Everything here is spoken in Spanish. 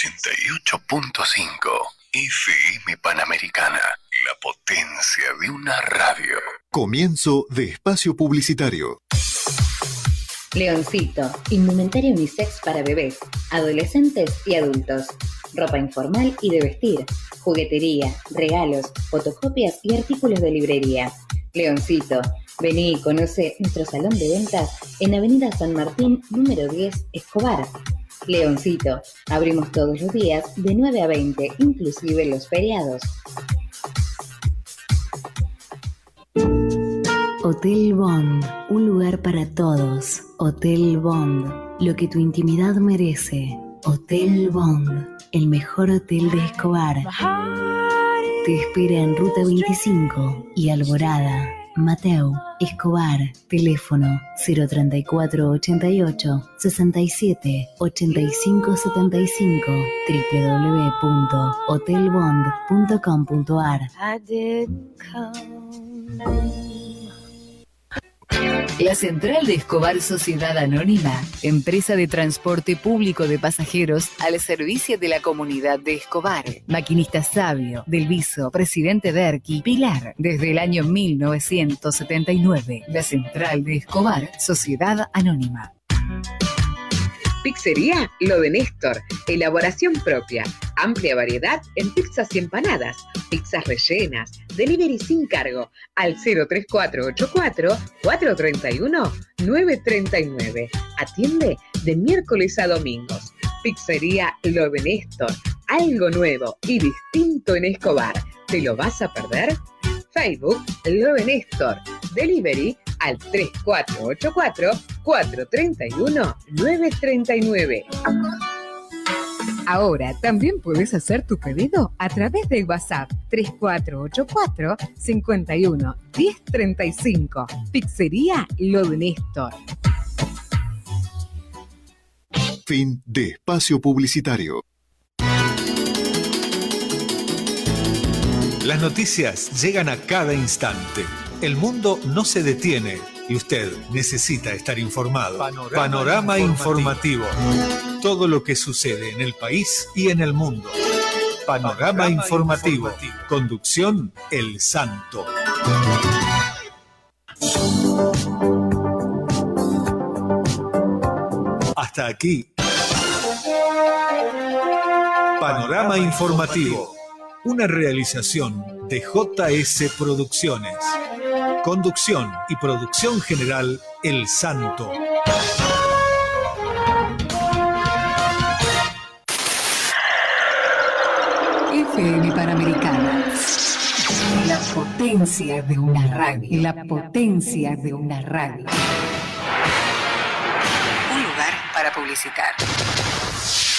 88.5 FM Panamericana, la potencia de una radio. Comienzo de espacio publicitario. Leoncito, indumentaria unisex para bebés, adolescentes y adultos. Ropa informal y de vestir, juguetería, regalos, fotocopias y artículos de librería. Leoncito, vení y conoce nuestro salón de ventas en Avenida San Martín, número 10, Escobar. Leoncito, abrimos todos los días de 9 a 20, inclusive los feriados. Hotel Bond, un lugar para todos. Hotel Bond, lo que tu intimidad merece. Hotel Bond, el mejor hotel de Escobar. Te espera en Ruta 25 y Alborada. Mateu, Escobar, teléfono 03488 67 85 75, www.hotelbond.com.ar. La Central de Escobar Sociedad Anónima, empresa de transporte público de pasajeros al servicio de la comunidad de Escobar. Maquinista Sabio, Del Viso, Presidente Derqui, Pilar. Desde el año 1979, la Central de Escobar Sociedad Anónima. Pizzería Lo de Néstor, elaboración propia, amplia variedad en pizzas y empanadas, pizzas rellenas, delivery sin cargo, al 03484-431-939. Atiende de miércoles a domingos. Pizzería Lo de Néstor, algo nuevo y distinto en Escobar. ¿Te lo vas a perder? Facebook Lo de Néstor, delivery al 3484-431-939. Ahora también puedes hacer tu pedido a través de WhatsApp 3484-51-1035. Pizzería Lo de Néstor. Fin de espacio publicitario. Las noticias llegan a cada instante. El mundo no se detiene y usted necesita estar informado. Panorama informativo. Todo lo que sucede en el país y en el mundo. Panorama informativo. Conducción El Santo. Hasta aquí. Panorama informativo. Una realización de JS Producciones. Conducción y producción general El Santo. FM Panamericana. La potencia de una radio. La potencia de una radio. Un lugar para publicitar.